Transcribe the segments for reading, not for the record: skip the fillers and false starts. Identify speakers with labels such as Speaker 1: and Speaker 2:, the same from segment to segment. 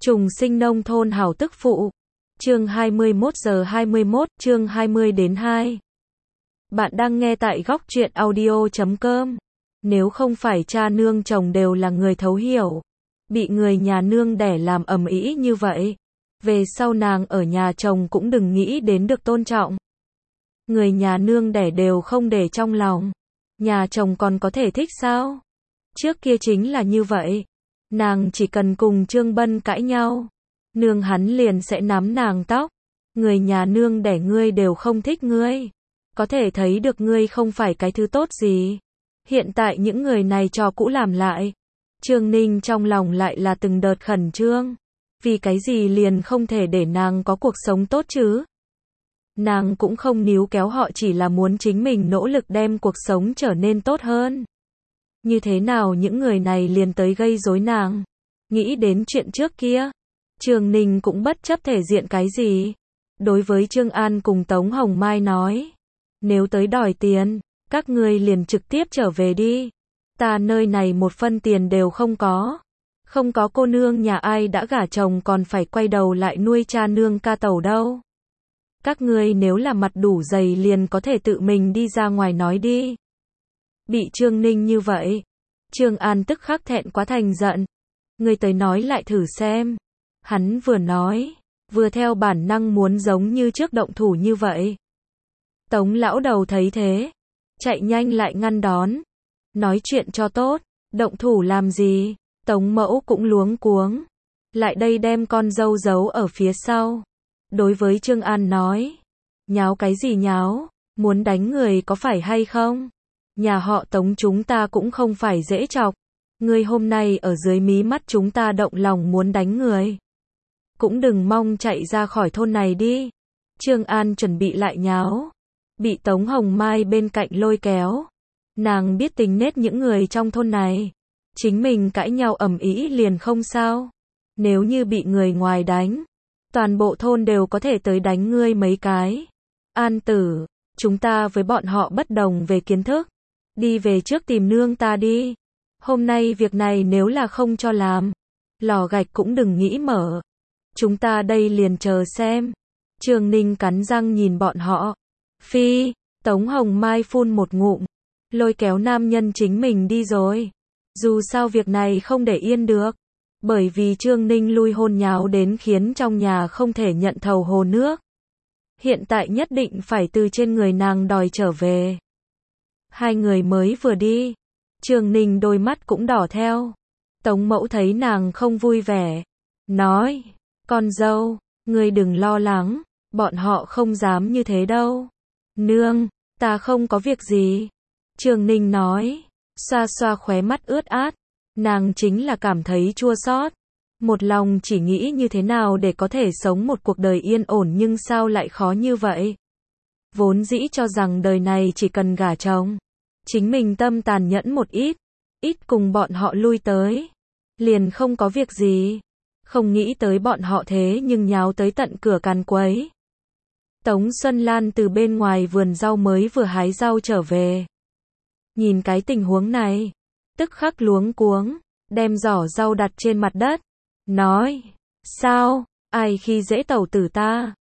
Speaker 1: Trùng sinh nông thôn hảo tức phụ. Chương 21:21, chương 20-2. Bạn đang nghe tại góc truyện audio.com. Nếu không phải cha nương chồng đều là người thấu hiểu, bị người nhà nương đẻ làm ầm ĩ như vậy, về sau nàng ở nhà chồng cũng đừng nghĩ đến được tôn trọng. Người nhà nương đẻ đều không để trong lòng, nhà chồng còn có thể thích sao? Trước kia chính là như vậy. Nàng chỉ cần cùng Trương Bân cãi nhau, nương hắn liền sẽ nắm nàng tóc. Người nhà nương đẻ ngươi đều không thích ngươi, có thể thấy được ngươi không phải cái thứ tốt gì. Hiện tại những người này trò cũ làm lại, Trương Ninh trong lòng lại là từng đợt khẩn trương. Vì cái gì liền không thể để nàng có cuộc sống tốt chứ? Nàng cũng không níu kéo họ, chỉ là muốn chính mình nỗ lực đem cuộc sống trở nên tốt hơn. Như thế nào những người này liền tới gây rối nàng? Nghĩ đến chuyện trước kia, Trương Ninh cũng bất chấp thể diện cái gì. Đối với Trương An cùng Tống Hồng Mai nói, nếu tới đòi tiền, các ngươi liền trực tiếp trở về đi. Ta nơi này một phân tiền đều không có. Không có cô nương nhà ai đã gả chồng còn phải quay đầu lại nuôi cha nương ca tẩu đâu. Các ngươi nếu là mặt đủ dày liền có thể tự mình đi ra ngoài nói đi. Bị Trương Ninh như vậy, Trương An tức khắc thẹn quá thành giận. Ngươi tới nói lại thử xem. Hắn vừa nói, vừa theo bản năng muốn giống như trước động thủ như vậy. Tống lão đầu thấy thế, chạy nhanh lại ngăn đón. Nói chuyện cho tốt, động thủ làm gì? Tống mẫu cũng luống cuống. Lại đây đem con dâu giấu ở phía sau. Đối với Trương An nói, nháo cái gì nháo, muốn đánh người có phải hay không? Nhà họ Tống chúng ta cũng không phải dễ chọc. Ngươi hôm nay ở dưới mí mắt chúng ta động lòng muốn đánh người, cũng đừng mong chạy ra khỏi thôn này đi. Trương An chuẩn bị lại nháo, bị Tống Hồng Mai bên cạnh lôi kéo. Nàng biết tính nết những người trong thôn này, chính mình cãi nhau ầm ĩ liền không sao. Nếu như bị người ngoài đánh, toàn bộ thôn đều có thể tới đánh ngươi mấy cái. An tử, chúng ta với bọn họ bất đồng về kiến thức. Đi về trước tìm nương ta đi. Hôm nay việc này nếu là không cho làm, lò gạch cũng đừng nghĩ mở. Chúng ta đây liền chờ xem. Trương Ninh cắn răng nhìn bọn họ. Phi, Tống Hồng Mai phun một ngụm, lôi kéo nam nhân chính mình đi rồi. Dù sao việc này không để yên được. Bởi vì Trương Ninh lui hôn nháo đến khiến trong nhà không thể nhận thầu hồ nước. Hiện tại nhất định phải từ trên người nàng đòi trở về. Hai người mới vừa đi, Trương Ninh đôi mắt cũng đỏ theo. Tống mẫu thấy nàng không vui vẻ, nói, con dâu, ngươi đừng lo lắng, bọn họ không dám như thế đâu. Nương, ta không có việc gì. Trương Ninh nói, xoa xoa khóe mắt ướt át. Nàng chính là cảm thấy chua xót, một lòng chỉ nghĩ như thế nào để có thể sống một cuộc đời yên ổn, nhưng sao lại khó như vậy. Vốn dĩ cho rằng đời này chỉ cần gả chồng, chính mình tâm tàn nhẫn một ít, ít cùng bọn họ lui tới, liền không có việc gì. Không nghĩ tới bọn họ thế nhưng nháo tới tận cửa càn quấy. Tống Xuân Lan từ bên ngoài vườn rau mới vừa hái rau trở về, nhìn cái tình huống này, tức khắc luống cuống, đem giỏ rau đặt trên mặt đất, nói, sao, ai khi dễ tẩu tử ta?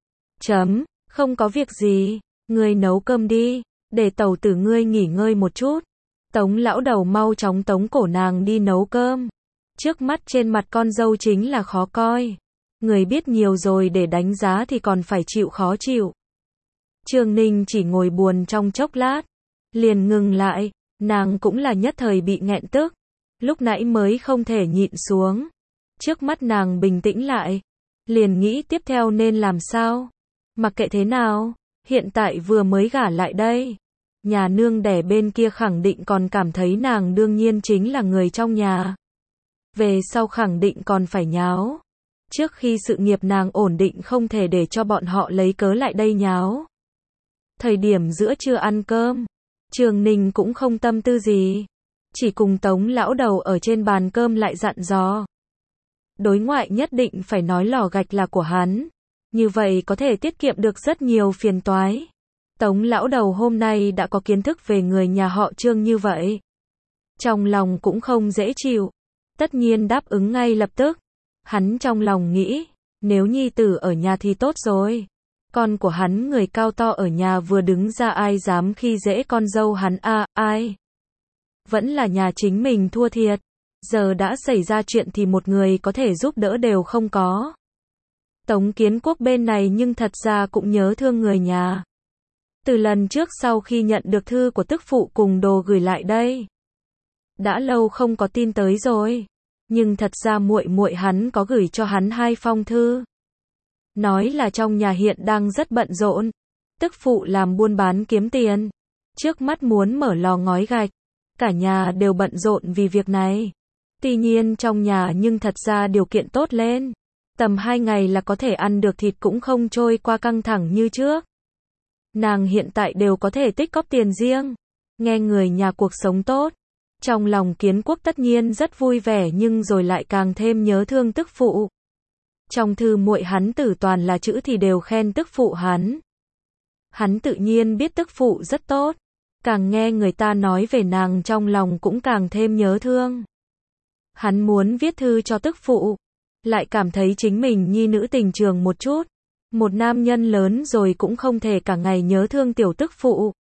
Speaker 1: Không có việc gì, ngươi nấu cơm đi, để tẩu tử ngươi nghỉ ngơi một chút. Tống lão đầu mau chóng tống cổ nàng đi nấu cơm. Trước mắt trên mặt con dâu chính là khó coi. Người biết nhiều rồi để đánh giá thì còn phải chịu khó chịu. Trương Ninh chỉ ngồi buồn trong chốc lát, liền ngừng lại. Nàng cũng là nhất thời bị nghẹn tức, lúc nãy mới không thể nhịn xuống. Trước mắt nàng bình tĩnh lại, liền nghĩ tiếp theo nên làm sao. Mặc kệ thế nào, hiện tại vừa mới gả lại đây, nhà nương đẻ bên kia khẳng định còn cảm thấy nàng đương nhiên chính là người trong nhà. Về sau khẳng định còn phải nháo. Trước khi sự nghiệp nàng ổn định không thể để cho bọn họ lấy cớ lại đây nháo. Thời điểm giữa trưa ăn cơm, Trương Ninh cũng không tâm tư gì, chỉ cùng Tống lão đầu ở trên bàn cơm lại dặn dò. Đối ngoại nhất định phải nói lò gạch là của hắn, như vậy có thể tiết kiệm được rất nhiều phiền toái. Tống lão đầu hôm nay đã có kiến thức về người nhà họ Trương như vậy, trong lòng cũng không dễ chịu, tất nhiên đáp ứng ngay lập tức. Hắn trong lòng nghĩ, nếu nhi tử ở nhà thì tốt rồi. Con của hắn người cao to ở nhà vừa đứng ra ai dám khi dễ con dâu hắn à, ai? Vẫn là nhà chính mình thua thiệt. Giờ đã xảy ra chuyện thì một người có thể giúp đỡ đều không có. Tống Kiến Quốc bên này nhưng thật ra cũng nhớ thương người nhà. Từ lần trước sau khi nhận được thư của tức phụ cùng đồ gửi lại đây. Đã lâu không có tin tới rồi. Nhưng thật ra muội muội hắn có gửi cho hắn 2 phong thư. Nói là trong nhà hiện đang rất bận rộn. Tức phụ làm buôn bán kiếm tiền. Trước mắt muốn mở lò ngói gạch. Cả nhà đều bận rộn vì việc này. Tuy nhiên trong nhà nhưng thật ra điều kiện tốt lên. Tầm 2 ngày là có thể ăn được thịt cũng không trôi qua căng thẳng như trước. Nàng hiện tại đều có thể tích cóp tiền riêng. Nghe người nhà cuộc sống tốt. Trong lòng Kiến Quốc tất nhiên rất vui vẻ nhưng rồi lại càng thêm nhớ thương tức phụ. Trong thư muội hắn tử toàn là chữ thì đều khen tức phụ hắn. Hắn tự nhiên biết tức phụ rất tốt. Càng nghe người ta nói về nàng trong lòng cũng càng thêm nhớ thương. Hắn muốn viết thư cho tức phụ. Lại cảm thấy chính mình nhi nữ tình trường một chút. Một nam nhân lớn rồi cũng không thể cả ngày nhớ thương tiểu tức phụ.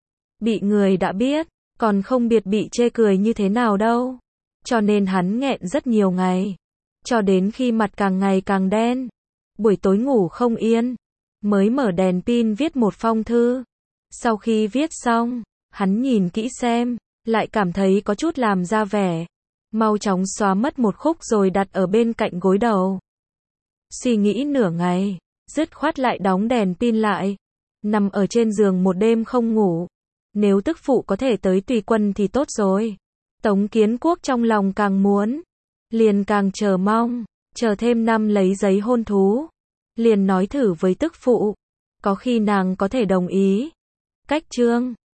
Speaker 1: Bị người đã biết, còn không biết bị chê cười như thế nào đâu. Cho nên hắn nghẹn rất nhiều ngày. Cho đến khi mặt càng ngày càng đen. Buổi tối ngủ không yên. Mới mở đèn pin viết một phong thư. Sau khi viết xong, hắn nhìn kỹ xem, lại cảm thấy có chút làm ra vẻ. Mau chóng xóa mất một khúc rồi đặt ở bên cạnh gối đầu. Suy nghĩ nửa ngày, dứt khoát lại đóng đèn pin lại. Nằm ở trên giường một đêm không ngủ. Nếu tức phụ có thể tới tùy quân thì tốt rồi. Tống Kiến Quốc trong lòng càng muốn. Liền càng chờ mong. Chờ thêm năm lấy giấy hôn thú. Liền nói thử với tức phụ. Có khi nàng có thể đồng ý. Cách chương